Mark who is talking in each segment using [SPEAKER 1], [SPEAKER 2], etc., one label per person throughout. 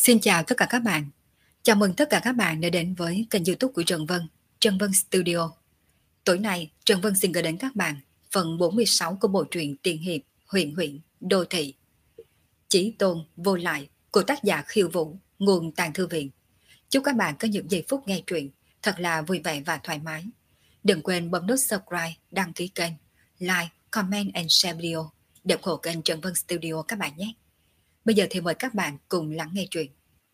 [SPEAKER 1] Xin chào tất cả các bạn. Chào mừng tất cả các bạn đã đến với kênh YouTube của Trần Vân, Trần Vân Studio. Tối nay, Trần Vân xin gửi đến các bạn phần 46 của bộ truyện tiền hiệp Huyền Huyễn Đô Thị. Chí tôn vô lại của tác giả Khiêu Vũ, nguồn Tàng Thư Viện. Chúc các bạn có những giây phút nghe truyện thật là vui vẻ và thoải mái. Đừng quên bấm nút subscribe, đăng ký kênh, like, comment and share video để ủng hộ kênh Trần Vân Studio các bạn nhé. Bây giờ thì mời các bạn cùng lắng nghe truyện.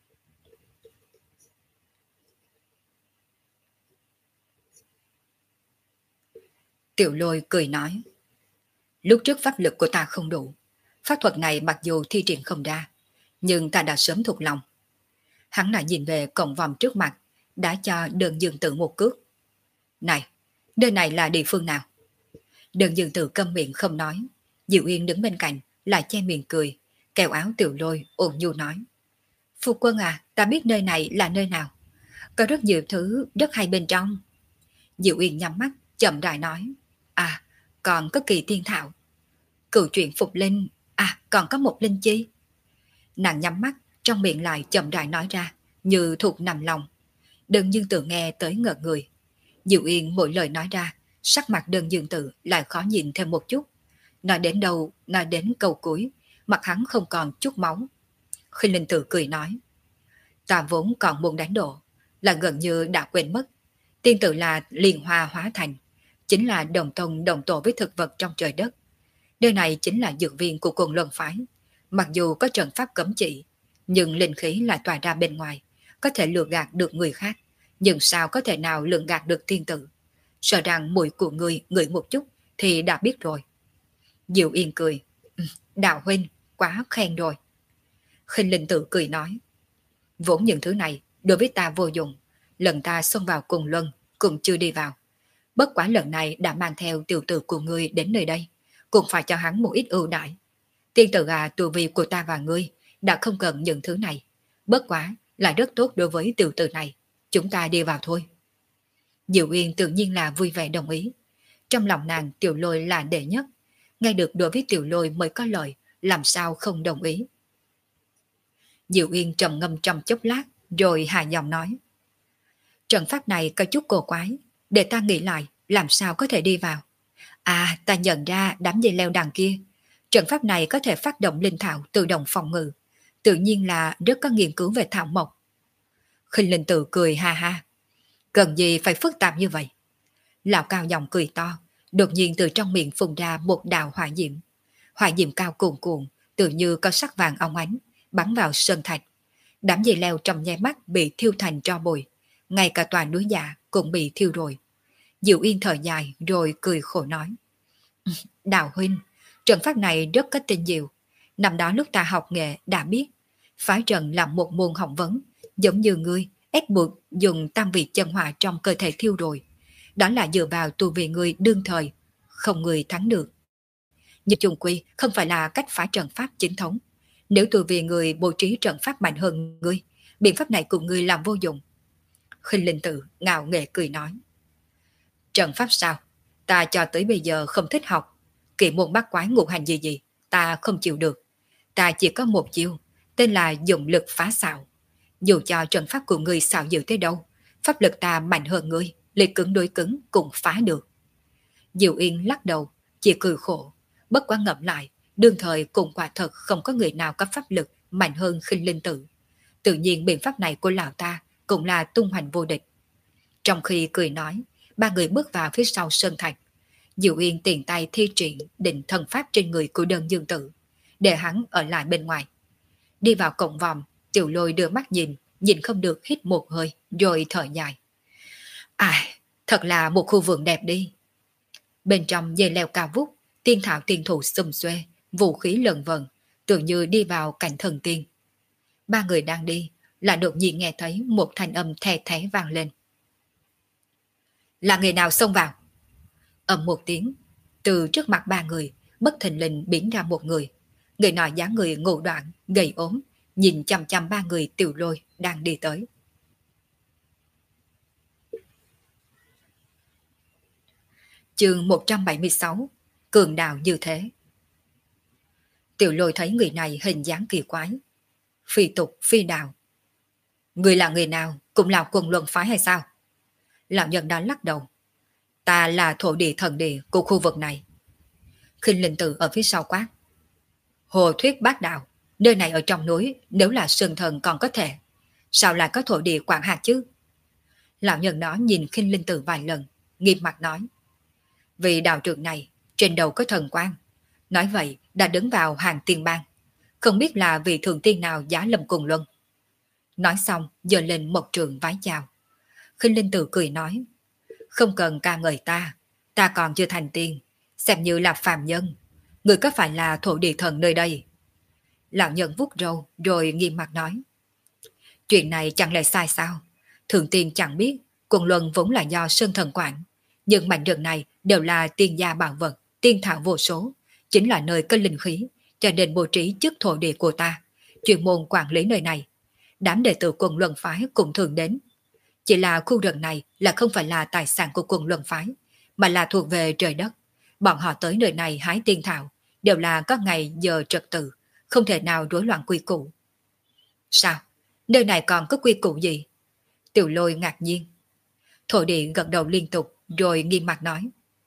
[SPEAKER 1] Tiểu Lôi cười nói, lúc trước pháp lực của ta không đủ, pháp thuật này mặc dù thi triển không ra, nhưng ta đã sớm thuộc lòng. Hắn lại nhìn về cổng vòm trước mặt, đã cho Đơn Dương Tử một cước. Này, nơi này là địa phương nào? Đơn Dương Tử câm miệng không nói, Diệu Yên đứng bên cạnh, lại che miệng cười, kéo áo Tiểu Lôi ôn nhu nói. Phu quân à, ta biết nơi này là nơi nào. Có rất nhiều thứ rất hay bên trong. Diệu Yên nhắm mắt, chậm rãi nói. À, còn có Kỳ Thiên Thảo. Cựu chuyện phục linh, à còn có một linh chi. Nàng nhắm mắt, trong miệng lại chậm rãi nói ra, như thuộc nằm lòng. Đơn Dương Tử nghe tới ngợt người. Diệu Yên mỗi lời nói ra, sắc mặt Đơn Dương Tử lại khó nhìn thêm một chút. Nói đến đâu, nói đến câu cuối, mặt hắn không còn chút máu. Khinh Linh Tử cười nói, ta vốn còn muốn đánh độ, là gần như đã quên mất. Tiên tử là liền hoa hóa thành, chính là đồng tông đồng tổ với thực vật trong trời đất. Nơi này chính là dược viên của Côn Luân phái. Mặc dù có trận pháp cấm chỉ, nhưng linh khí lại tỏa ra bên ngoài, có thể lừa gạt được người khác, nhưng sao có thể nào lường gạt được tiên tử? Sợ rằng mùi của người ngửi một chút thì đã biết rồi. Diệu Yên cười, Đạo huynh quá khen rồi. Khinh Linh Tử cười nói, vốn những thứ này đối với ta vô dụng. Lần ta xông vào cùng luân cũng chưa đi vào. Bất quá lần này đã mang theo tiểu tử của ngươi đến nơi đây, cũng phải cho hắn một ít ưu đãi. Tiên tử à, tu vi của ta và ngươi đã không cần những thứ này. Bất quá là rất tốt đối với tiểu tử này. Chúng ta đi vào thôi. Diệu Yên tự nhiên là vui vẻ đồng ý. Trong lòng nàng Tiểu Lôi là đệ nhất. Ngay được đối với Tiểu Lôi mới có lợi, làm sao không đồng ý. Diệu Yên trầm ngâm trong chốc lát, rồi hạ giọng nói. Trận pháp này có chút cổ quái, để ta nghĩ lại, làm sao có thể đi vào. À, ta nhận ra đám dây leo đằng kia. Trận pháp này có thể phát động linh thảo tự động phòng ngự, tự nhiên là rất có nghiên cứu về thảo mộc. Khinh Linh Tử cười ha ha. Cần gì phải phức tạp như vậy? Lão Cao giọng cười to, đột nhiên từ trong miệng phun ra một đạo hỏa diễm. Hỏa diễm cao cuồn cuộn, tự như có sắc vàng óng ánh, bắn vào sơn thạch. Đám dây leo trong nháy mắt bị thiêu thành tro bụi, ngay cả tòa núi giả cũng bị thiêu rồi. Diệu Yên thở dài rồi cười khổ nói. Đạo huynh, trận pháp này rất có tinh diệu. Năm đó lúc ta học nghệ đã biết, phái trận là một môn học vấn, giống như ngươi ép buộc dùng tam vị chân hỏa trong cơ thể thiêu rồi. Đó là dựa vào tu vi ngươi đương thời, không người thắng được. Nhưng chung quy không phải là cách phá trận pháp chính thống. Nếu tu vi người bố trí trận pháp mạnh hơn ngươi, biện pháp này của ngươi làm vô dụng. Khinh Linh Tử ngạo nghễ cười nói. Trận pháp sao? Ta cho tới bây giờ không thích học. Kỵ môn bắt quái ngũ hành gì, ta không chịu được. Ta chỉ có một chiêu, tên là dụng lực phá xạo. Dù cho trận pháp của ngươi xạo dữ thế đâu, pháp lực ta mạnh hơn ngươi, lấy cứng đối cứng cũng phá được. Diệu Yên lắc đầu, chỉ cười khổ. Bất quá ngẫm lại, đương thời cũng quả thật không có người nào có pháp lực mạnh hơn Khinh Linh Tử. Tự nhiên biện pháp này của lão ta cũng là tung hoành vô địch. Trong khi cười nói, ba người bước vào phía sau sơn thạch. Diệu Yên tiền tay thi triển định thần pháp trên người của Đơn Dương Tử, để hắn ở lại bên ngoài. Đi vào cổng vòm, Tiểu Lôi đưa mắt nhìn, nhìn không được hít một hơi, rồi thở dài. Ai, thật là một khu vườn đẹp đi. Bên trong dây leo cao vút, tiên thảo tiên thụ xum xuê, vũ khí lợn vần, tưởng như đi vào cảnh thần tiên. Ba người đang đi, lại đột nhiên nghe thấy một thanh âm the thé vang lên. Là người nào xông vào? Ầm một tiếng, từ trước mặt ba người, bất thình lình biến ra một người. Người nọ dáng người ngộ đoạn, gầy ốm, nhìn chằm chằm ba người Tiểu Lôi đang đi tới. Chương 176, Cường đạo như thế. Tiểu Lôi thấy người này hình dáng kỳ quái. Phi tục, phi đạo, Người là người nào, cũng là quần luân phái hay sao? Lão nhân đó lắc đầu. Ta là thổ địa thần địa của khu vực này. Khinh linh tử ở phía sau quát. Hồ thuyết bát đạo, nơi này ở trong núi, nếu là sơn thần còn có thể. Sao lại có thổ địa quản hạt chứ? Lão nhân đó nhìn khinh linh tử vài lần, nghiêm mặt nói. Vì đạo trưởng này, trên đầu có thần quan. Nói vậy, đã đứng vào hàng tiên bang. Không biết là vị thượng tiên nào giá lâm cùng luân. Nói xong, giơ lên một trường vái chào. Khinh linh tử cười nói. Không cần ca ngợi ta còn chưa thành tiên, xem như là phàm nhân. Người có phải là thổ địa thần nơi đây? Lão nhân vuốt râu rồi nghiêm mặt nói. Chuyện này chẳng lẽ sai sao? Thượng tiên chẳng biết, quần luân vốn là do sơn thần quản. Nhưng mảnh rừng này đều là tiên gia bảo vật, tiên thảo vô số, chính là nơi có linh khí, cho nên bố trí chức thổ địa của ta, chuyên môn quản lý nơi này. Đám đệ tử quần luân phái cũng thường đến. Chỉ là khu rừng này là không phải là tài sản của quần luân phái, mà là thuộc về trời đất. Bọn họ tới nơi này hái tiên thảo, đều là có ngày giờ trật tự, không thể nào rối loạn quy củ. Sao? Nơi này còn có quy củ gì? Tiểu Lôi ngạc nhiên. Thổ địa gật đầu liên tục rồi nghiêm mặt nói.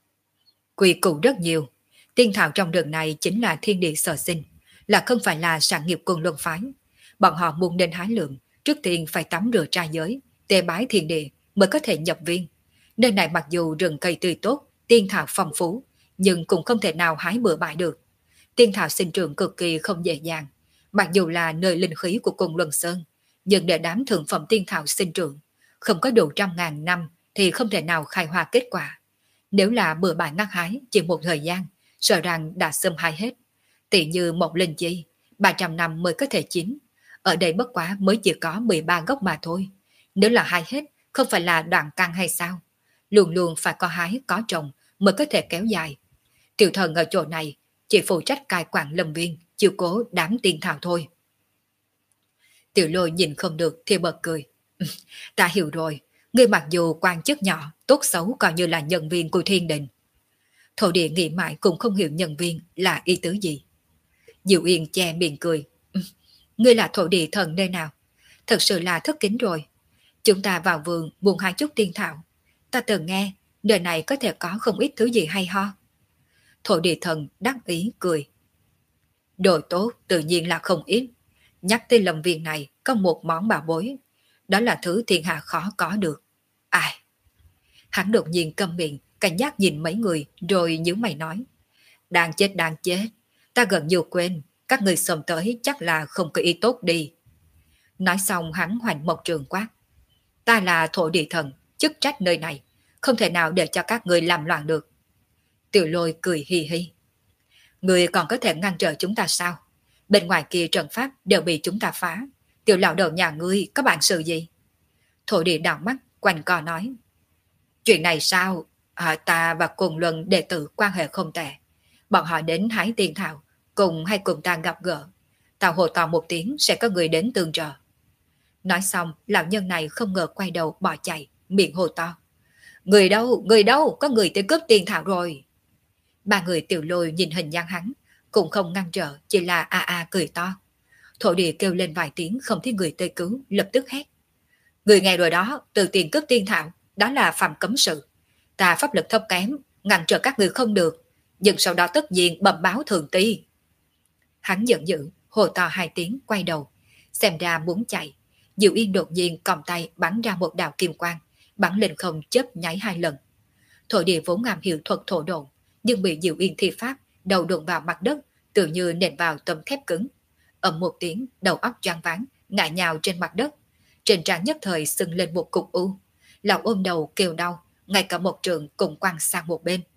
[SPEAKER 1] Quy củ rất nhiều. Tiên thảo trong rừng này chính là thiên địa sở sinh, là không phải là sản nghiệp quần luân phái. Bọn họ muốn đến hái lượng, trước tiên phải tắm rửa trai giới, tế bái thiên địa mới có thể nhập viên. Nơi này mặc dù rừng cây tươi tốt, tiên thảo phong phú, nhưng cũng không thể nào hái bừa bãi được. Tiên thảo sinh trưởng cực kỳ không dễ dàng. Mặc dù là nơi linh khí của cùng Luân Sơn, nhưng để đám thượng phẩm tiên thảo sinh trưởng, không có đủ 100.000 năm thì không thể nào khai hoa kết quả. Nếu là bừa bãi ngắt hái chỉ một thời gian, sợ rằng đã xâm hại hết. Tỷ như một linh chi, 300 năm mới có thể chín. Ở đây bất quá mới chỉ có 13 gốc mà thôi. Nếu là hái hết, không phải là đoạn căn hay sao? Luôn luôn phải có hái, có trồng mới có thể kéo dài. Tiểu thần ở chỗ này chỉ phụ trách cai quản lâm viên, chiếu cố đám tiên thảo thôi. Tiểu Lôi nhìn không được thì bật cười. Ta hiểu rồi, ngươi mặc dù quan chức nhỏ, tốt xấu coi như là nhân viên của thiên đình. Thổ địa nghĩ mãi cũng không hiểu nhân viên là ý tứ gì. Diệu Yên che miệng cười. Ngươi là thổ địa thần nơi nào? Thật sự là thất kính rồi. Chúng ta vào vườn buông hai chút tiên thảo. Ta từng nghe, nơi này có thể có không ít thứ gì hay ho. Thổ địa thần đắc ý cười. Đồ tốt tự nhiên là không ít. Nhắc tới lâm viên này có một món bảo bối. Đó là thứ thiên hạ khó có được. Ai? Hắn đột nhiên câm miệng, cảnh giác nhìn mấy người rồi nhíu mày nói. Đang chết đang chết. Ta gần như quên. Các người xông tới chắc là không có ý tốt đi. Nói xong hắn hoành một trường quát. Ta là thổ địa thần, chức trách nơi này. Không thể nào để cho các người làm loạn được. Tiểu Lôi cười hì hì. Người còn có thể ngăn trở chúng ta sao? Bên ngoài kia trận pháp đều bị chúng ta phá. Tiểu lão đầu nhà ngươi có bản sự gì? Thổ địa đảo mắt, quanh co nói. Chuyện này sao? Ta và cùng luân đệ tử quan hệ không tệ. Bọn họ đến hái tiên thảo, cùng hay cùng ta gặp gỡ. Tao hồ to một tiếng sẽ có người đến tương trợ. Nói xong, lão nhân này không ngờ quay đầu bỏ chạy, miệng hồ to. Người đâu, có người tới cướp tiên thảo rồi. Ba người Tiểu Lôi nhìn hình dáng hắn, cũng không ngăn trở, chỉ là cười to. Thổ địa kêu lên vài tiếng không thấy người tới cứu, lập tức hét. Người nghe rồi đó, từ tiền cướp tiên thảo, đó là phạm cấm sự. Ta pháp lực thấp kém, ngăn trở các người không được, nhưng sau đó tất nhiên bẩm báo thường ty. Hắn giận dữ, hồ to hai tiếng, quay đầu, xem ra muốn chạy. Diệu Yên đột nhiên còng tay bắn ra một đạo kim quang, bắn lên không chớp nháy hai lần. Thổ địa vốn ngàm hiểu thuật thổ độn, nhưng bị Diệu Yên thi pháp, đầu đụng vào mặt đất, tự như nện vào tấm thép cứng. Ầm một tiếng, đầu óc choáng váng, ngã nhào trên mặt đất. Trên trán nhất thời sưng lên một cục u. Lão ôm đầu kêu đau, ngay cả một trường cùng quăng sang một bên.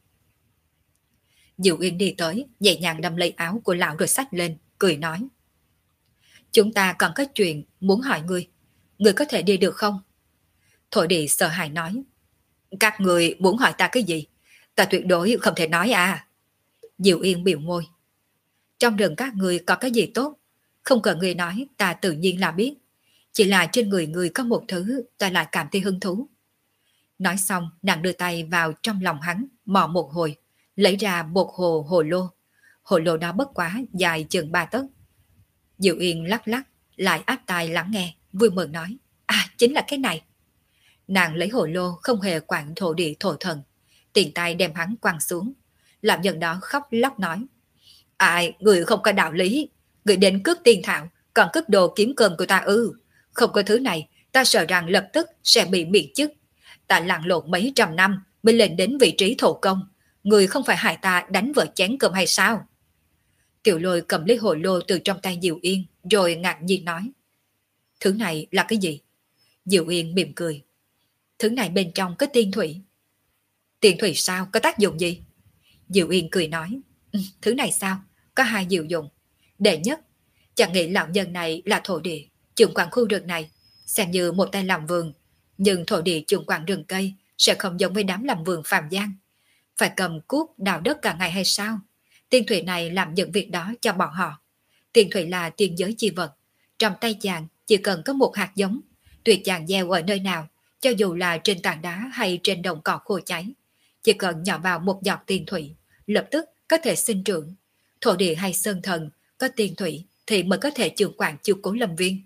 [SPEAKER 1] Diệu Yên đi tới, nhẹ nhàng đâm lấy áo của lão rồi xách lên, cười nói. Chúng ta còn có chuyện muốn hỏi ngươi. Ngươi có thể đi được không? Thổ địa sợ hãi nói. Các người muốn hỏi ta cái gì? Ta tuyệt đối không thể nói à. Diệu Yên biểu môi. Trong rừng các người có cái gì tốt? Không cần người nói, ta tự nhiên là biết. Chỉ là trên người người có một thứ ta lại cảm thấy hứng thú. Nói xong, nàng đưa tay vào trong lòng hắn, mò một hồi, lấy ra một hồ lô. Hồ lô đó bất quá, dài chừng 3 tấc. Diệu Yên lắc lắc, lại áp tai lắng nghe, vui mừng nói. À, chính là cái này. Nàng lấy hồ lô không hề quản thổ địa thổ thần, tiền tay đem hắn quăng xuống. Làm nhân đó khóc lóc nói, ai, người không có đạo lý, người đến cướp tiền thảo, còn cướp đồ kiếm cơm của ta ư. Không có thứ này, ta sợ rằng lập tức sẽ bị miệt chức. Ta lặn lộn mấy trăm năm mới lên đến vị trí thổ công, người không phải hại ta đánh vợ chén cơm hay sao? Tiểu Lôi cầm lấy hồ lô từ trong tay Diệu Yên, rồi ngạc nhiên nói, thứ này là cái gì? Diệu Yên mỉm cười, thứ này bên trong có tiên thủy. Tiên thủy sao, có tác dụng gì? Diệu Yên cười nói, thứ này sao, có hai diệu dụng. Đệ nhất, chẳng nghĩ lão nhân này là thổ địa, trưởng quản khu rừng này, xem như một tay làm vườn, nhưng thổ địa trưởng quản rừng cây sẽ không giống với đám làm vườn phàm gian. Phải cầm cuốc đào đất cả ngày hay sao? Tiên thủy này làm những việc đó cho bọn họ. Tiên thủy là tiên giới chi vật, trong tay chàng chỉ cần có một hạt giống, tùy chàng gieo ở nơi nào, cho dù là trên tảng đá hay trên đồng cỏ khô cháy, chỉ cần nhỏ vào một giọt tiên thủy, lập tức có thể sinh trưởng. Thổ địa hay sơn thần có tiên thủy thì mới có thể trưởng quản chiếu cố lâm viên.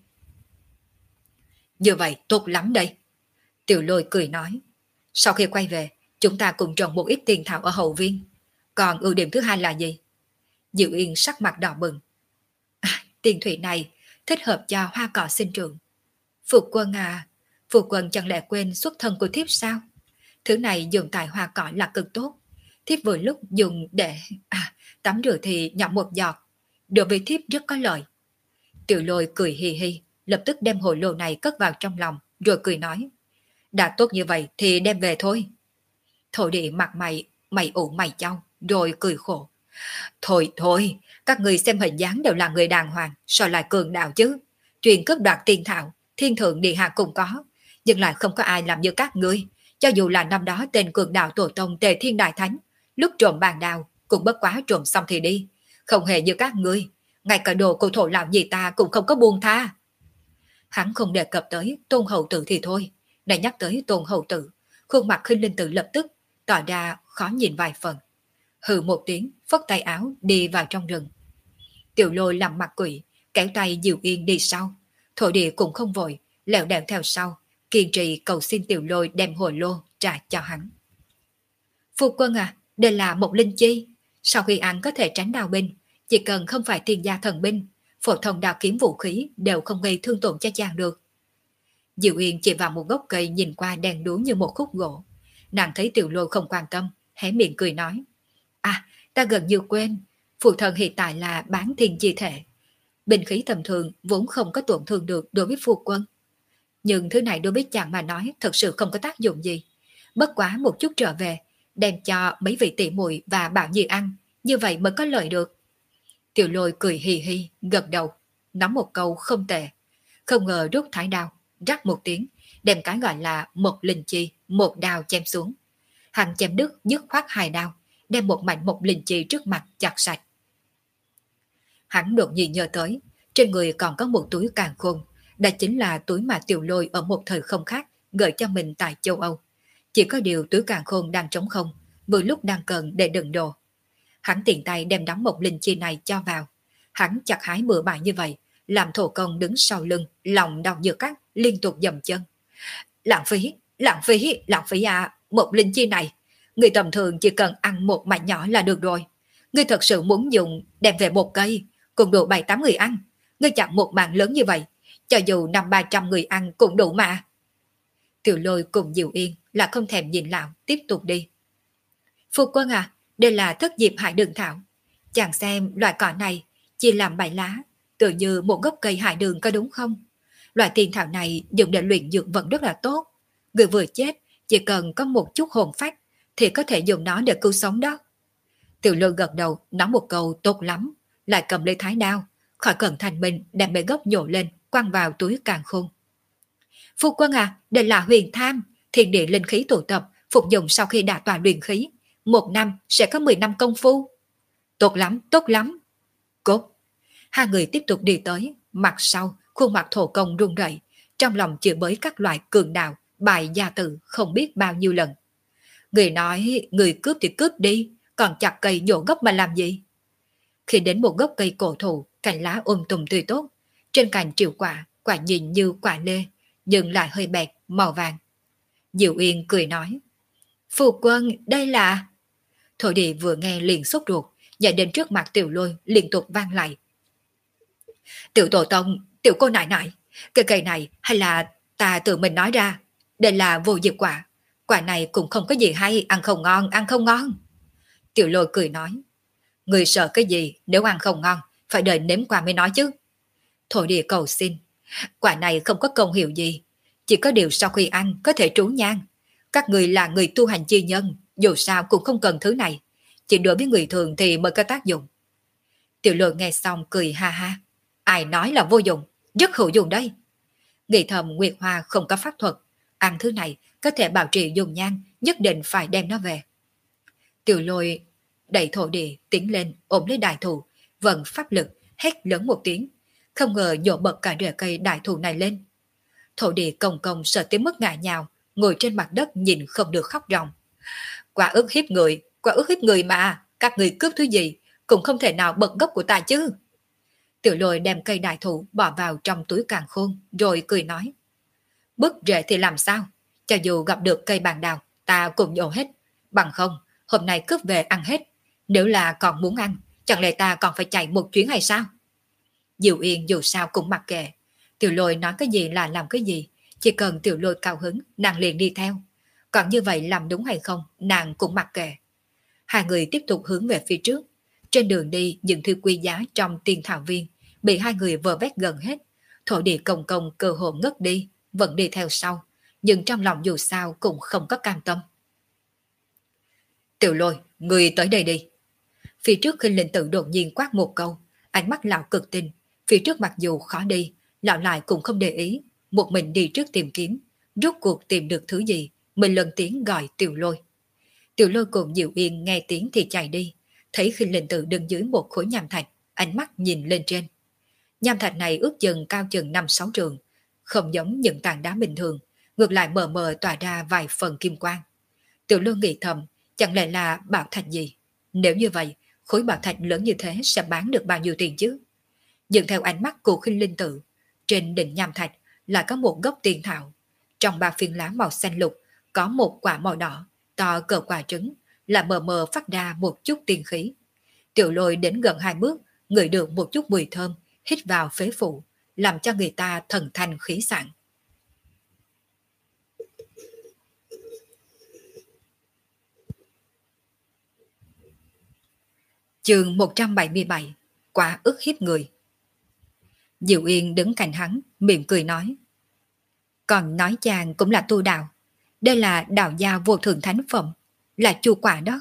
[SPEAKER 1] Như vậy tốt lắm đây. Tiểu Lôi cười nói, sau khi quay về, chúng ta cùng trồng một ít tiên thảo ở hậu viên. Còn ưu điểm thứ hai là gì? Diệu Yên sắc mặt đỏ bừng. Tiên thủy này thích hợp cho hoa cỏ sinh trưởng. Phu quân à, phu quân chẳng lẽ quên xuất thân của thiếp sao? Thứ này dùng tại hoa cỏ là cực tốt. Thiếp vừa lúc dùng để tắm rửa thì nhỏ một giọt, đối với thiếp rất có lợi. Tiểu Lôi cười hì hì, lập tức đem hồ lô này cất vào trong lòng, rồi cười nói, đã tốt như vậy thì đem về thôi. Thổ địa mặt mày ủ mày chau, rồi cười khổ. Thôi thôi, các người xem hình dáng đều là người đàng hoàng, sao lại cường đạo chứ? Chuyện cướp đoạt tiền thảo, thiên thượng địa hạ cũng có, nhưng lại không có ai làm như các ngươi. Cho dù là năm đó tên cường đạo tổ tông Tề Thiên Đại Thánh, lúc trộm bàn đào cũng bất quá trộm xong thì đi, không hề như các ngươi, ngay cả đồ của thổ lão gì ta cũng không có buông tha. Hắn không đề cập tới Tôn Hậu Tử thì thôi, này nhắc tới Tôn Hậu Tử, khuôn mặt Khinh Linh Tử lập tức tỏ ra khó nhìn vài phần. Hừ một tiếng, phất tay áo đi vào trong rừng. Tiểu Lôi làm mặt quỷ, kéo tay Diệu Yên đi sau. Thổ địa cũng không vội, lẹo đẹo theo sau, kiên trì cầu xin Tiểu Lôi đem hồ lô trả cho hắn. Phu quân à, đây là một linh chi. Sau khi ăn có thể tránh đao binh, chỉ cần không phải thiên gia thần binh, phổ thông đao kiếm vũ khí đều không gây thương tổn cho chàng được. Diệu Yên chỉ vào một gốc cây nhìn qua đen đúa như một khúc gỗ. Nàng thấy Tiểu Lôi không quan tâm, hé miệng cười nói, ta gần như quên, phụ thần hiện tại là bán thiên chi thể. Binh khí tầm thường vốn không có tổn thương được đối với phu quân. Nhưng thứ này đối với chàng mà nói thật sự không có tác dụng gì. Bất quá một chút trở về, đem cho mấy vị tỷ muội và Bảo Nhi ăn, như vậy mới có lợi được. Tiểu Lôi cười hì hì, gật đầu, nói một câu không tệ. Không ngờ rút thái đao, rắc một tiếng, đem cái gọi là một linh chi, một đao chém xuống. Hắn chém đứt dứt khoát hai đao, đem một mảnh một linh chi trước mặt chặt sạch. Hắn đột nhiên nhớ tới, trên người còn có một túi càn khôn, đó chính là túi mà Tiểu Lôi ở một thời không khác gửi cho mình tại châu Âu. Chỉ có điều túi càn khôn đang trống không, vừa lúc đang cần để đựng đồ. Hắn tiện tay đem đóng một linh chi này cho vào. Hắn chặt hái bừa bãi như vậy, làm thổ công đứng sau lưng, lòng đau như cắt, liên tục dầm chân. Lãng phí, lãng phí, lãng phí à, một linh chi này. Người tầm thường chỉ cần ăn một mảnh nhỏ là được rồi. Ngươi thật sự muốn dùng đem về một cây, cùng đủ 7-8 người ăn. Ngươi chặn một mạng lớn như vậy, cho dù 500-300 người ăn cũng đủ mà. Tiểu Lôi cùng Diệu Yên là không thèm nhìn lão, tiếp tục đi. Phu quân à, đây là thất diệp hải đường thảo. Chàng xem loại cỏ này chỉ làm 7 lá, tự như một gốc cây hải đường có đúng không? Loại tiên thảo này dùng để luyện dược vẫn rất là tốt. Người vừa chết, chỉ cần có một chút hồn phách thì có thể dùng nó để cứu sống đó. Tiểu Lôi gật đầu, nói một câu tốt lắm, lại cầm lấy thái đao, khỏi cần thành mình đem bề gốc nhổ lên, quăng vào túi càn khôn. Phu quân à, đây là huyền tham, thiên địa linh khí tụ tập, phục dụng sau khi đã tọa luyện khí. 1 năm sẽ có 10 năm công phu. Tốt lắm, tốt lắm. Cốt. Hai người tiếp tục đi tới, mặt sau, khuôn mặt thổ công run rẩy, trong lòng chửi bới các loại cường đạo, bài gia tử không biết bao nhiêu lần. Người nói, người cướp thì cướp đi, còn chặt cây nhổ gốc mà làm gì? Khi đến một gốc cây cổ thụ, cành lá tùm tùy tốt, trên cành triệu quả, quả nhìn như quả lê, nhưng lại hơi bẹt, màu vàng. Diệu Uyên cười nói, phu quân, đây là... Thổ địa vừa nghe liền sốt ruột, chạy đến trước mặt Tiểu Lôi liên tục vang lại. Tiểu tổ tông, tiểu cô nại nại, cái cây này hay là ta tự mình nói ra, đây là vô diệp quả, quả này cũng không có gì hay, ăn không ngon, ăn không ngon. Tiểu Lôi cười nói, người sợ cái gì, nếu ăn không ngon, phải đợi nếm qua mới nói chứ. Thổ địa cầu xin, quả này không có công hiệu gì, chỉ có điều sau khi ăn có thể trú nhang. Các người là người tu hành chi nhân, dù sao cũng không cần thứ này, chỉ đối với người thường thì mới có tác dụng. Tiểu Lôi nghe xong cười ha ha, ai nói là vô dụng, rất hữu dụng đây. Nghĩ thầm Nguyệt Hoa không có pháp thuật, ăn thứ này có thể bảo trì dùng nhang, nhất định phải đem nó về. Tiểu Lôi đẩy thổ địa tiến lên ôm lấy đại thụ, vận pháp lực, hét lớn một tiếng, không ngờ nhổ bật cả rễ cây đại thụ này lên. Thổ địa cồng cồng sợ tới mức ngã nhào, ngồi trên mặt đất nhìn không được khóc ròng. Quả ức hiếp người, quả ức hiếp người mà, các người cướp thứ gì, cũng không thể nào bật gốc của ta chứ. Tiểu Lôi đem cây đại thụ bỏ vào trong túi càn khôn, rồi cười nói, bứt rễ thì làm sao, cho dù gặp được cây bàn đào, ta cũng nhổ hết, bằng không, hôm nay cướp về ăn hết, nếu là còn muốn ăn, chẳng lẽ ta còn phải chạy một chuyến hay sao? Diệu Yên dù sao cũng mặc kệ, Tiểu Lôi nói cái gì là làm cái gì, chỉ cần Tiểu Lôi cao hứng, nàng liền đi theo, còn như vậy làm đúng hay không, nàng cũng mặc kệ. Hai người tiếp tục hướng về phía trước, trên đường đi những thứ quý giá trong tiên thảo viên bị hai người vơ vét gần hết, thổ địa công công cơ hồ ngất đi, vẫn đi theo sau, nhưng trong lòng dù sao cũng không có cam tâm. Tiểu Lôi, người tới đây đi. Phía trước Khinh Linh Tử đột nhiên quát một câu, ánh mắt lão cực tinh, phía trước mặc dù khó đi, lão lại cũng không để ý, một mình đi trước tìm kiếm, rốt cuộc tìm được thứ gì, mình lần tiếng gọi Tiểu Lôi. Tiểu Lôi cùng Diệu Yên nghe tiếng thì chạy đi, thấy Khinh Linh Tử đứng dưới một khối nham thạch, ánh mắt nhìn lên trên. Nham thạch này ước chừng cao chừng 5-6 trường, không giống những tảng đá bình thường, ngược lại mờ mờ tỏa ra vài phần kim quang. Tiểu Lôi nghĩ thầm, chẳng lẽ là bảo thạch gì? Nếu như vậy, khối bảo thạch lớn như thế sẽ bán được bao nhiêu tiền chứ? Dừng theo ánh mắt của Khinh Linh Tử, trên đỉnh nham thạch là có một gốc tiên thảo. Trong 3 phiến lá màu xanh lục có một quả màu đỏ, to cỡ quả trứng, là mờ mờ phát ra một chút tiên khí. Tiểu Lôi đến gần 2 bước, ngửi được một chút mùi thơm, hít vào phế phủ, làm cho người ta thần thanh khí sảng. Chương 177, quả ức hiếp người. Diệu Yên đứng cạnh hắn, miệng cười nói, còn nói chàng cũng là tu đạo, đây là đạo gia vô thượng thánh phẩm, là chu quả đó.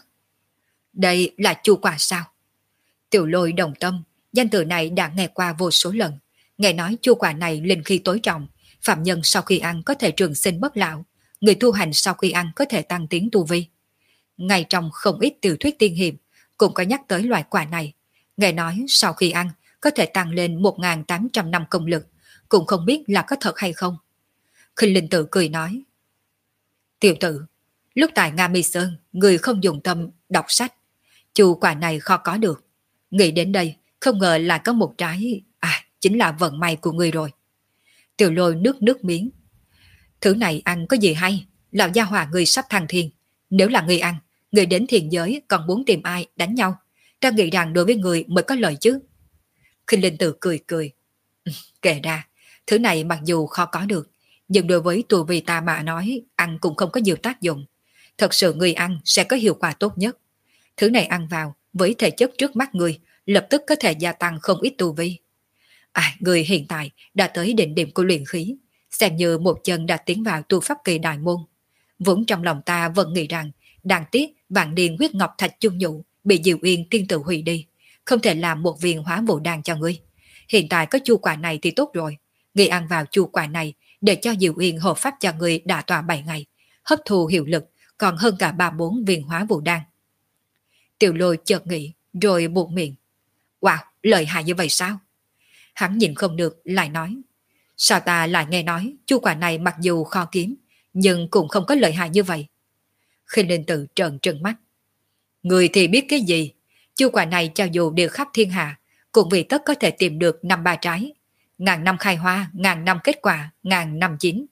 [SPEAKER 1] Đây là chu quả sao? Tiểu Lôi đồng tâm, danh từ này đã nghe qua vô số lần, nghe nói chu quả này linh khí tối trọng, phạm nhân sau khi ăn có thể trường sinh bất lão, người tu hành sau khi ăn có thể tăng tiến tu vi. Ngay trong không ít tiểu thuyết tiên hiệp cũng có nhắc tới loại quả này, nghe nói sau khi ăn có thể tăng lên 1.800 năm công lực, cũng không biết là có thật hay không. Khinh Linh Tử cười nói, tiểu tử, lúc tại Nga Mi Sơn, người không dùng tâm đọc sách, chu quả này khó có được. Nghĩ đến đây, không ngờ là có một trái, chính là vận may của người rồi. Tiểu Lôi nước miếng. Thứ này ăn có gì hay, lão gia hỏa người sắp thăng thiên. Nếu là người ăn, người đến thiền giới còn muốn tìm ai đánh nhau. Ta nghĩ rằng đối với người mới có lợi chứ. Khinh Linh Tử cười cười. Kể ra, thứ này mặc dù khó có được, nhưng đối với tu vi ta mà nói, ăn cũng không có nhiều tác dụng. Thật sự người ăn sẽ có hiệu quả tốt nhất. Thứ này ăn vào, với thể chất trước mắt người, lập tức có thể gia tăng không ít tu vi. Người hiện tại đã tới đỉnh điểm của luyện khí, xem như một chân đã tiến vào tu pháp kỳ đại môn. Vốn trong lòng ta vẫn nghĩ rằng, đáng tiếc vạn niên huyết ngọc thạch chung nhụ bị Diệu Yên tiên tử hủy đi, không thể làm một viên hóa vụ đan cho ngươi. Hiện tại có chu quả này thì tốt rồi, ngươi ăn vào chu quả này để cho Diệu Yên hộ pháp cho ngươi đả tọa 7 ngày, hấp thu hiệu lực còn hơn cả 3-4 viên hóa vụ đan. Tiểu Lôi chợt nghĩ, rồi buộc miệng. Wow, lợi hại như vậy sao? Hắn nhìn không được, lại nói. Sao ta lại nghe nói chu quả này mặc dù khó kiếm, nhưng cũng không có lợi hại như vậy. Khinh Linh Tử trợn trừng mắt. Người thì biết cái gì? Chu quả này cho dù đều khắp thiên hạ, cũng vì tất có thể tìm được 5-3 trái. 1000 năm khai hoa, 1000 năm kết quả, 1000 năm chín,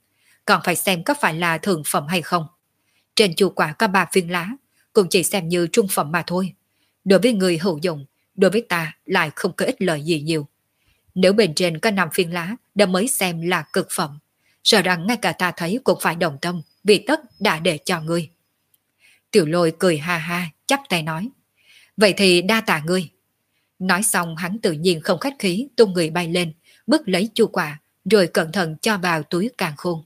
[SPEAKER 1] còn phải xem có phải là thượng phẩm hay không. Trên chu quả có 3 viên lá, cũng chỉ xem như trung phẩm mà thôi. Đối với người hữu dụng, đối với ta lại không có ích lợi gì nhiều. Nếu bên trên có 5 viên lá đã mới xem là cực phẩm, sợ rằng ngay cả ta thấy cũng phải đồng tâm, vì tất đã để cho ngươi. Tiểu Lôi cười ha ha, chắp tay nói. Vậy thì đa tạ ngươi. Nói xong hắn tự nhiên không khách khí tung người bay lên, bước lấy chu quả, rồi cẩn thận cho vào túi càn khôn.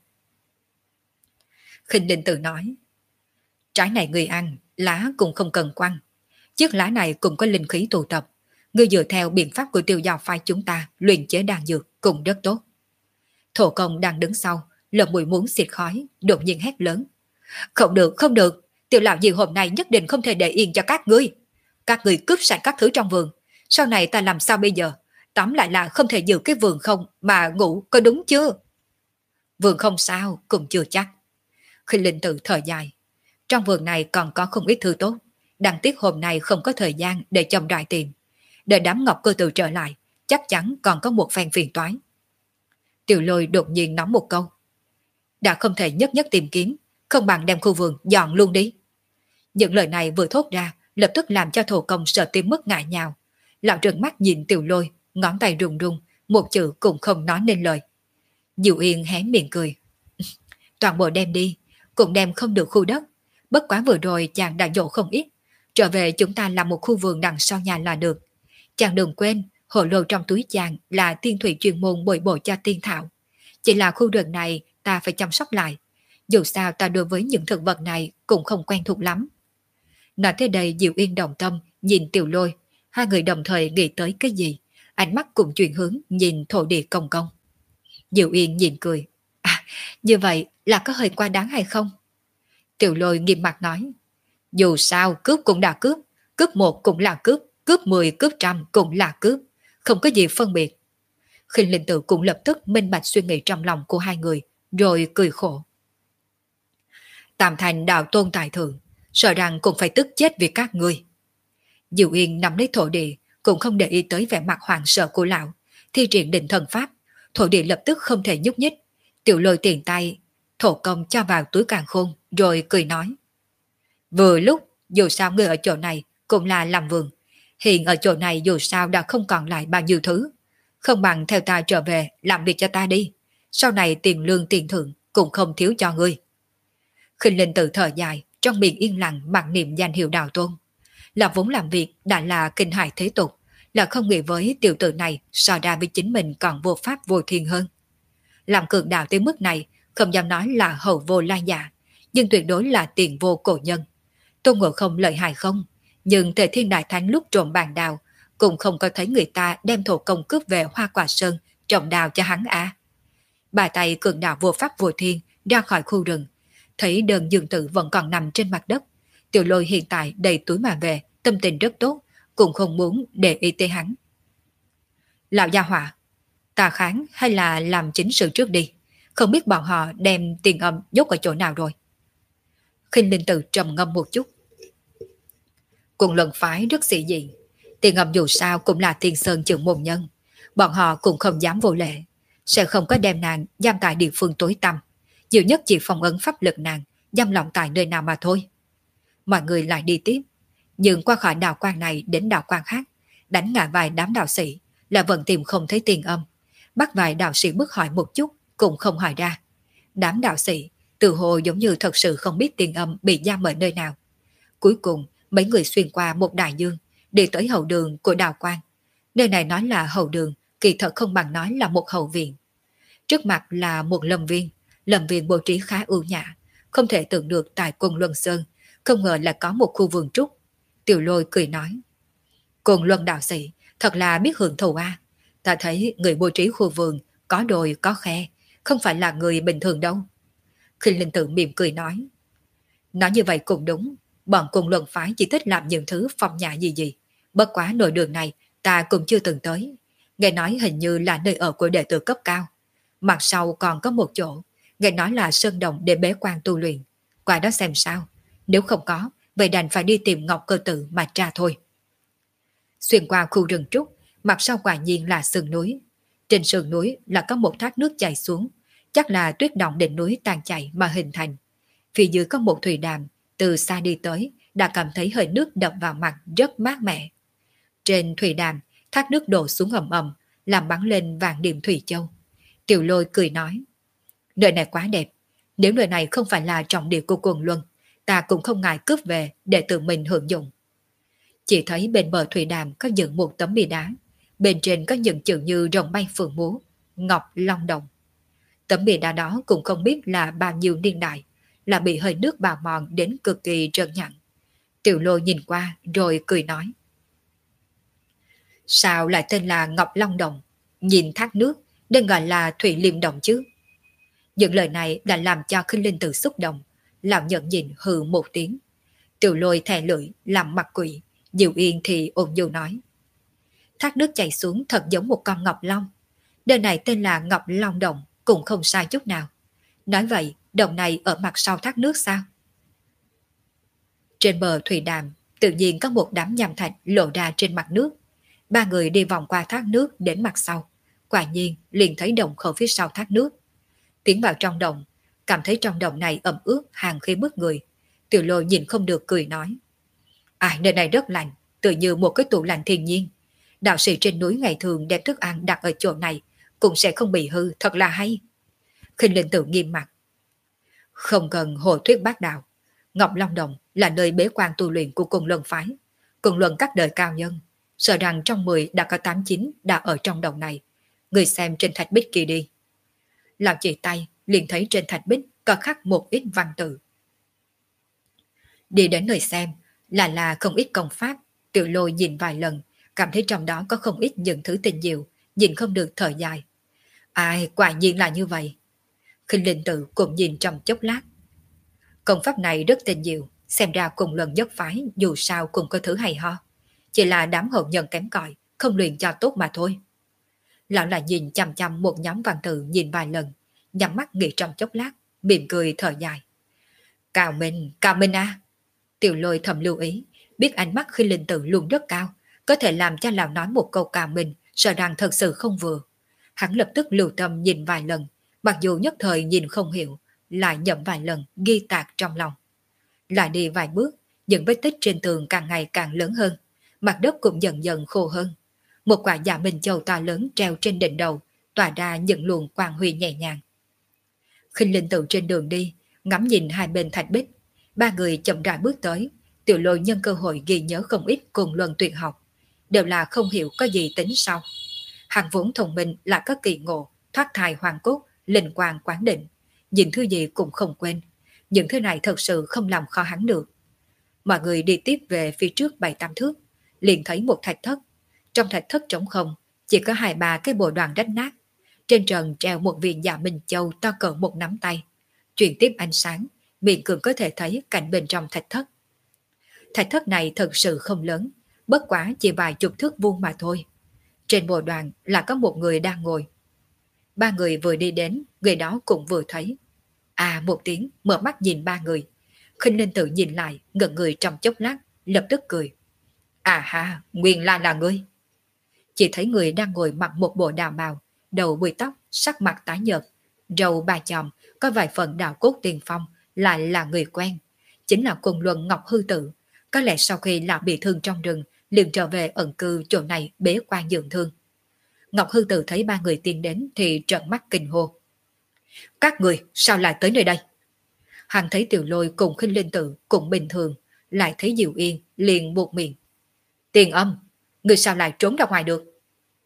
[SPEAKER 1] Khinh Linh Tử nói. Trái này ngươi ăn, lá cũng không cần quăng. Chiếc lá này cũng có linh khí tụ tập. Ngươi dựa theo biện pháp của Tiêu Giao phái chúng ta luyện chế đan dược cũng rất tốt. Thổ công đang đứng sau, lồng mũi muốn xịt khói, đột nhiên hét lớn. Không được, không được, Tiểu lão gì hôm nay nhất định không thể để yên cho các ngươi. Các ngươi cướp sạch các thứ trong vườn. Sau này ta làm sao bây giờ? Tóm lại là không thể giữ cái vườn không mà ngủ, có đúng chưa? Vườn không sao, cũng chưa chắc. Khi Linh Tử thở dài. Trong vườn này còn có không ít thứ tốt. Đáng tiếc hôm nay không có thời gian để chồng đại tìm. Đợi đám Ngọc Cơ Tử trở lại, chắc chắn còn có một phen phiền toái. Tiểu Lôi đột nhiên nói một câu. Đã không thể nhất nhất tìm kiếm, không bằng đem khu vườn dọn luôn đi. Những lời này vừa thốt ra, lập tức làm cho Thổ Công sợ tim mất ngại nhào. Lão trợn mắt nhìn Tiểu Lôi, ngón tay run run, một chữ cũng không nói nên lời. Diệu Yên hé miệng cười. Toàn bộ đem đi, cũng đem không được khu đất. Bất quá vừa rồi chàng đã dỗ không ít. Trở về chúng ta làm một khu vườn đằng sau nhà là được. Chàng đừng quên, hồ lô trong túi chàng là tiên thủy chuyên môn bồi bổ cho tiên thảo. Chỉ là khu vườn này ta phải chăm sóc lại. Dù sao ta đối với những thực vật này cũng không quen thuộc lắm. Nói tới đây Diệu Yên đồng tâm, nhìn Tiểu Lôi. Hai người đồng thời nghĩ tới cái gì. Ánh mắt cũng chuyển hướng nhìn thổ địa công công. Diệu Yên nhìn cười. À, như vậy là có hơi quá đáng hay không? Tiểu Lôi nghiêm mặt nói. Dù sao cướp cũng đã cướp. Cướp 1 cũng là cướp. Cướp 10, cướp 100 cũng là cướp. Không có gì phân biệt. Khinh Linh Tử cũng lập tức minh bạch suy nghĩ trong lòng của hai người. Rồi cười khổ. Tam Thành đạo tôn tài thượng. Sợ rằng cũng phải tức chết vì các ngươi. Diệu Yên nắm lấy thổ địa, cũng không để ý tới vẻ mặt hoảng sợ của lão. Thi triển định thần pháp, thổ địa lập tức không thể nhúc nhích. Tiểu Lôi tiền tay, Thổ Công cho vào túi càn khôn, rồi cười nói. Vừa lúc, dù sao người ở chỗ này cũng là làm vườn. Hiện ở chỗ này dù sao đã không còn lại bao nhiêu thứ. Không bằng theo ta trở về làm việc cho ta đi. Sau này tiền lương tiền thưởng cũng không thiếu cho ngươi. Khinh Linh Tử thở dài, trong miệng yên lặng mặc niệm danh hiệu đạo tôn. Là vốn làm việc đã là kinh hại thế tục, là không nghĩ với tiểu tử này so ra với chính mình còn vô pháp vô thiên hơn. Làm cường đạo tới mức này, không dám nói là hậu vô lai giả, nhưng tuyệt đối là tiền vô cổ nhân. Tôn Ngộ Không lợi hại không, nhưng Tề Thiên Đại Thánh lúc trộm bàn đào, cũng không có thấy người ta đem Thổ Công cướp về Hoa Quả Sơn trồng đào cho hắn à. Bà tay cường đạo vô pháp vô thiên ra khỏi khu rừng, thấy đơn dương tử vẫn còn nằm trên mặt đất. Tiểu Lôi hiện tại đầy túi mà về, tâm tình rất tốt, cũng không muốn để ý tới hắn. Lão gia hỏa, ta kháng hay là làm chính sự trước đi, không biết bọn họ đem tiền âm dốt ở chỗ nào rồi. Khinh Linh Tử trầm ngâm một chút. Cùng luận phái rất sĩ diện, tiền âm dù sao cũng là tiền sơn trưởng môn nhân, bọn họ cũng không dám vô lệ, sẽ không có đem nàng giam tại địa phương tối tăm, nhiều nhất chỉ phong ấn pháp lực nàng, giam lỏng tại nơi nào mà thôi. Mọi người lại đi tiếp, nhưng qua khỏi đạo quan này đến đạo quan khác, đánh ngã vài đám đạo sĩ là vẫn tìm không thấy tiền âm, bắt vài đạo sĩ bước hỏi một chút cũng không hỏi ra. Đám đạo sĩ tự hồ giống như thật sự không biết tiền âm bị giam ở nơi nào. Cuối cùng mấy người xuyên qua một đại dương, đi tới hậu đường của đạo quan. Nơi này nói là hậu đường, kỳ thật không bằng nói là một hậu viện. Trước mặt là một lâm viên bố trí khá ưu nhã, không thể tưởng được tại Côn Luân Sơn không ngờ là có một khu vườn trúc. Tiểu Lôi cười nói. Côn Luân đạo sĩ thật là biết hưởng thụ a. Ta thấy người bố trí khu vườn có đồi có khe, không phải là người bình thường đâu. Khinh Linh Tử mỉm cười nói. Nói như vậy cũng đúng, bọn Côn Luân phái chỉ thích làm những thứ phong nhã gì gì. Bất quá nội đường này ta cũng chưa từng tới. Nghe nói hình như là nơi ở của đệ tử cấp cao. Mặt sau còn có một chỗ, nghe nói là sơn động để bế quan tu luyện. Qua đó xem sao. Nếu không có, vậy đành phải đi tìm Ngọc Cơ Tử mà tra thôi. Xuyên qua khu rừng trúc, mặt sau quả nhiên là sườn núi. Trên sườn núi là có một thác nước chảy xuống. chắc là tuyết động đỉnh núi tan chảy mà hình thành. Phía dưới có một thủy đàm, từ xa đi tới, đã cảm thấy hơi nước đập vào mặt rất mát mẻ. Trên thủy đàm, thác nước đổ xuống ầm ầm, làm bắn lên vàng điểm thủy châu. Tiểu Lôi cười nói, nơi này quá đẹp, nếu nơi này không phải là trọng địa của Côn Luân, ta cũng không ngại cướp về để tự mình hưởng dụng. Chỉ thấy bên bờ thủy đàm có dựng một tấm bia đá, bên trên có những chữ như rồng bay phượng múa, ngọc long đồng. Tấm bia đá đó cũng không biết là bao nhiêu niên đại, là bị hơi nước bào mòn đến cực kỳ trơn nhẵn. Tiểu Lôi nhìn qua rồi cười nói, sao lại tên là Ngọc Long Đồng, nhìn thác nước nên gọi là Thủy Liêm Đồng chứ? Những lời này đã làm cho Khinh Linh Tử xúc động, lão nhận nhìn hừ một tiếng. Tiểu Lôi thè lưỡi làm mặt quỷ, Diệu Yên thì ôn nhu nói, thác nước chảy xuống thật giống một con ngọc long, nơi này tên là Ngọc Long Đồng cũng không sai chút nào. Nói vậy, đồng này ở mặt sau thác nước sao? Trên bờ thủy đàm, tự nhiên có một đám nham thạch lộ ra trên mặt nước. Ba người đi vòng qua thác nước đến mặt sau. Quả nhiên liền thấy đồng khẩu phía sau thác nước. Tiến vào trong đồng, cảm thấy trong đồng này ẩm ướt hàng khí bức người. Tiểu Lôi nhìn không được cười nói, nơi này rất lạnh, tự như một cái tủ lạnh thiên nhiên. Đạo sĩ trên núi ngày thường đem thức ăn đặt ở chỗ này cũng sẽ không bị hư, thật là hay. Khinh Linh Tử nghiêm mặt, không cần hồ thuyết bác đạo. Ngọc Long Đồng là nơi bế quan tu luyện của Côn Luân phái, Côn Luân các đời cao nhân, sợ rằng trong 10 đã có 8-9 đã ở trong đồng này. Người xem trên thạch bích kia đi. Lão chỉ tay liền thấy trên thạch bích có khắc một ít văn tự. Đi đến nơi xem là không ít công pháp. Tiểu Lôi nhìn vài lần, cảm thấy trong đó có không ít những thứ tình diệu, nhìn không được thở dài. Quả nhiên là như vậy. Khinh Linh Tử cũng nhìn trong chốc lát. Công pháp này rất tình diệu, xem ra cùng lần nhất phái dù sao cũng có thứ hay ho. Chỉ là đám hậu nhân kém cỏi, không luyện cho tốt mà thôi. Lão lại nhìn chăm chăm một nhóm văn tự nhìn vài lần, nhắm mắt nghĩ trong chốc lát, mỉm cười thở dài. Cao Minh à! Tiểu Lôi thầm lưu ý, biết ánh mắt Khinh Linh Tử luôn rất cao, có thể làm cho lão nói một câu Cao Minh, sợ rằng thật sự không vừa. Hắn lập tức lưu tâm nhìn vài lần, mặc dù nhất thời nhìn không hiểu, lại nhậm vài lần ghi tạc trong lòng. Lại đi vài bước, những vết tích trên tường càng ngày càng lớn hơn, mặt đất cũng dần dần khô hơn. Một quả dạ minh châu to lớn treo trên đỉnh đầu, tỏa ra những luồng quang huy nhẹ nhàng. Khinh Linh Tử trên đường đi, ngắm nhìn hai bên thạch bích. Ba người chậm rãi bước tới, Tiểu Lôi nhân cơ hội ghi nhớ không ít Côn Luân tuyệt học, đều là không hiểu có gì tính sau. Hắn vốn thông minh là có kỳ ngộ, thoát thai hoàng cốt, linh quang quán định, nhìn thứ gì cũng không quên. Những thứ này thật sự không làm khó hắn được. Mọi người đi tiếp về phía trước 7-8 thước, liền thấy một thạch thất. Trong thạch thất trống không, chỉ có 2-3 cái bộ đoàn rách nát. Trên trần treo một viên dạ minh châu to cỡ một nắm tay. Chuyển tiếp ánh sáng, miệng cường có thể thấy cảnh bên trong thạch thất. Thạch thất này thật sự không lớn, bất quá chỉ vài chục thước vuông mà thôi. Trên bộ đoàn là có một người đang ngồi. Ba người vừa đi đến, người đó cũng vừa thấy. Một tiếng, mở mắt nhìn ba người. Khinh Linh Tử nhìn lại, ngẩn người trong chốc lát, lập tức cười. Nguyên là ngươi. Chỉ thấy người đang ngồi mặc một bộ đào bào, đầu bùi tóc, sắc mặt tái nhợt, râu ba chòm, có vài phần đạo cốt tiền phong, lại là người quen. Chính là Côn Luân Ngọc Hư Tử. Có lẽ sau khi lão bị thương trong rừng, liền trở về ẩn cư chỗ này bế quan dưỡng thương. Ngọc Hư Tử thấy ba người tiến đến thì trợn mắt kinh hô. Các người sao lại tới nơi đây? Hắn thấy Tiểu Lôi cùng Khinh Linh Tử cũng bình thường, lại thấy Diệu Yên liền buộc miệng. Tiền Âm, người sao lại trốn ra ngoài được?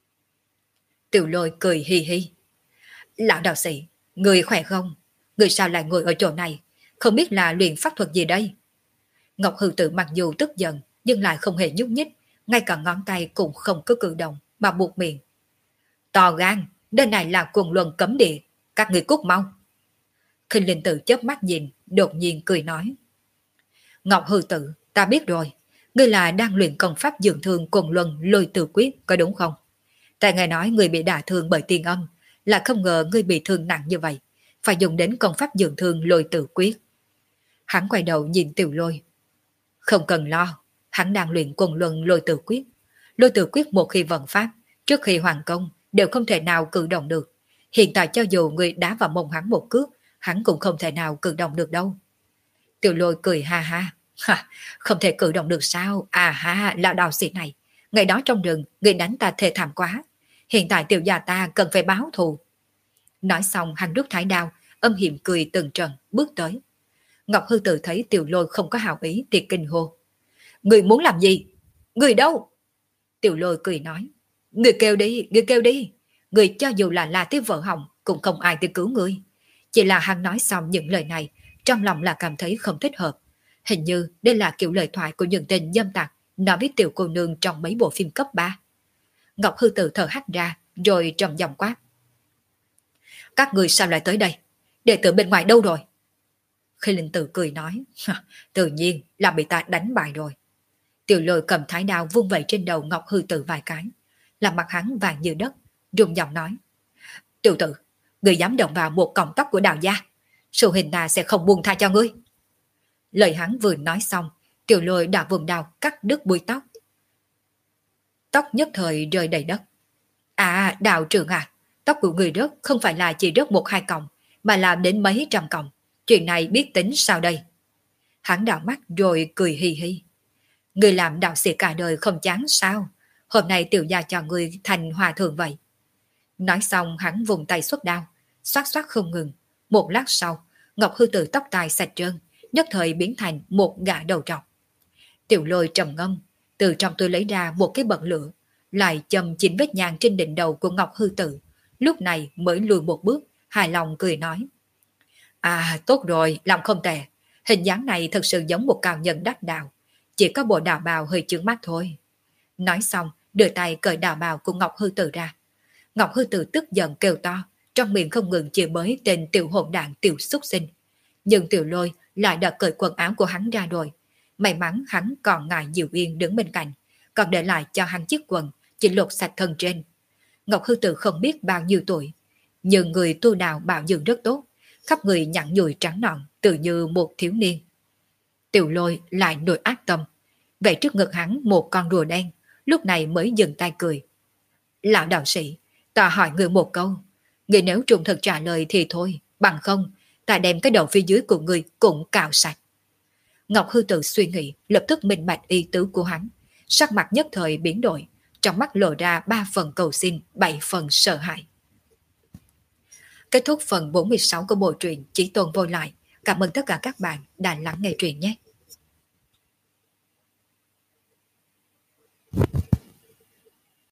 [SPEAKER 1] Tiểu Lôi cười hi hi. Lão đạo sĩ, người khỏe không? Người sao lại ngồi ở chỗ này? Không biết là luyện pháp thuật gì đây? Ngọc Hư Tử mặc dù tức giận, nhưng lại không hề nhúc nhích, ngay cả ngón tay cũng không có cử động, mà buộc miệng. To gan, nơi này là Côn Luân cấm địa, các người cút mau. Khinh Linh Tử chớp mắt nhìn, đột nhiên cười nói. Ngọc Hư Tử, ta biết rồi, ngươi là đang luyện công pháp dưỡng thương Côn Luân Lôi Tử Quyết, có đúng không? Tại ngài nói ngươi bị đả thương bởi Tiên Âm, là không ngờ ngươi bị thương nặng như vậy, phải dùng đến công pháp dưỡng thương Lôi Tử Quyết. Hắn quay đầu nhìn Tiểu Lôi. Không cần lo, hắn đang luyện Côn Luân Lôi Tử Quyết. Lôi Tử Quyết một khi vận pháp, trước khi hoàn công, đều không thể nào cử động được. Hiện tại cho dù người đá vào mông hắn một cước, hắn cũng không thể nào cử động được đâu. Tiểu Lôi cười ha ha. Ha, không thể cử động được sao? À ha, lão đạo sĩ này. Ngày đó trong rừng, người đánh ta thê thảm quá. Hiện tại tiểu gia ta cần phải báo thù. Nói xong hắn rút thái đao, âm hiểm cười từng trần, bước tới. Ngọc Hư Tử thấy Tiểu Lôi không có hào ý thì kinh hô. Người muốn làm gì? Người đâu? Tiểu Lôi cười nói. Người kêu đi, người kêu đi. Người cho dù là La Tiếp vợ hỏng cũng không ai tới cứu người. Chỉ là hắn nói xong những lời này, trong lòng là cảm thấy không thích hợp. Hình như đây là kiểu lời thoại của những tên dâm tặc nói với tiểu cô nương trong mấy bộ phim cấp 3. Ngọc Hư Tử thở hắt ra, rồi trầm giọng quát. Các người sao lại tới đây? Đệ tử bên ngoài đâu rồi? Khi Linh Tử cười nói. Tự nhiên là bị ta đánh bại rồi. Tiểu Lôi cầm thái đao vung vẩy trên đầu Ngọc Hư Tử vài cái, làm mặt hắn vàng như đất, rung giọng nói. Tiểu tử, người dám động vào một cọng tóc của Đào gia, sư hình ta sẽ không buông tha cho ngươi. Lời hắn vừa nói xong, Tiểu Lôi đã vùng đao cắt đứt búi tóc. Tóc nhất thời rơi đầy đất. À, đạo trưởng à, tóc của người rớt không phải là chỉ rớt một hai cọng, mà là đến mấy trăm cọng. Chuyện này biết tính sao đây? Hắn đảo mắt rồi cười hi hi. Người làm đạo sĩ cả đời không chán sao? Hôm nay tiểu gia cho người thành hòa thượng vậy. Nói xong hắn vùng tay xuất đao, xoát xoát không ngừng. Một lát sau, Ngọc Hư Tử tóc tai sạch trơn, nhất thời biến thành một gã đầu trọc. Tiểu Lôi trầm ngâm, từ trong tôi lấy ra một cái bật lửa, lại châm 9 vết nhang trên đỉnh đầu của Ngọc Hư Tử. Lúc này mới lùi một bước, hài lòng cười nói. À, tốt rồi, làm không tệ. Hình dáng này thật sự giống một cao nhân đắc đạo. Chỉ có bộ đạo bào hơi chướng mắt thôi. Nói xong, đưa tay cởi đạo bào của Ngọc Hư Tử ra. Ngọc Hư Tử tức giận kêu to, trong miệng không ngừng chửi bới tên tiểu hỗn đạn tiểu xúc sinh. Nhưng Tiểu Lôi lại đã cởi quần áo của hắn ra rồi. May mắn hắn còn ngại Diệu Yên đứng bên cạnh, còn để lại cho hắn chiếc quần, chỉ lột sạch thân trên. Ngọc Hư Tử không biết bao nhiêu tuổi, nhưng người tu đạo bảo dưỡng rất tốt, khắp người nhẵn nhụi trắng nõn, tự như một thiếu niên. Tiểu Lôi lại nổi ác tâm, vậy trước ngực hắn một con rùa đen, lúc này mới dừng tay cười. Lão đạo sĩ, ta hỏi người một câu, người nếu trung thực trả lời thì thôi, bằng không, ta đem cái đầu phía dưới của người cũng cạo sạch. Ngọc Hư Tử suy nghĩ, lập tức minh bạch ý tứ của hắn, sắc mặt nhất thời biến đổi, trong mắt lộ ra 3 phần cầu xin, 7 phần sợ hãi. Kết thúc phần 46 của bộ truyện Chí Tôn Vô Lại. Cảm ơn tất cả các bạn đã lắng nghe truyện nhé.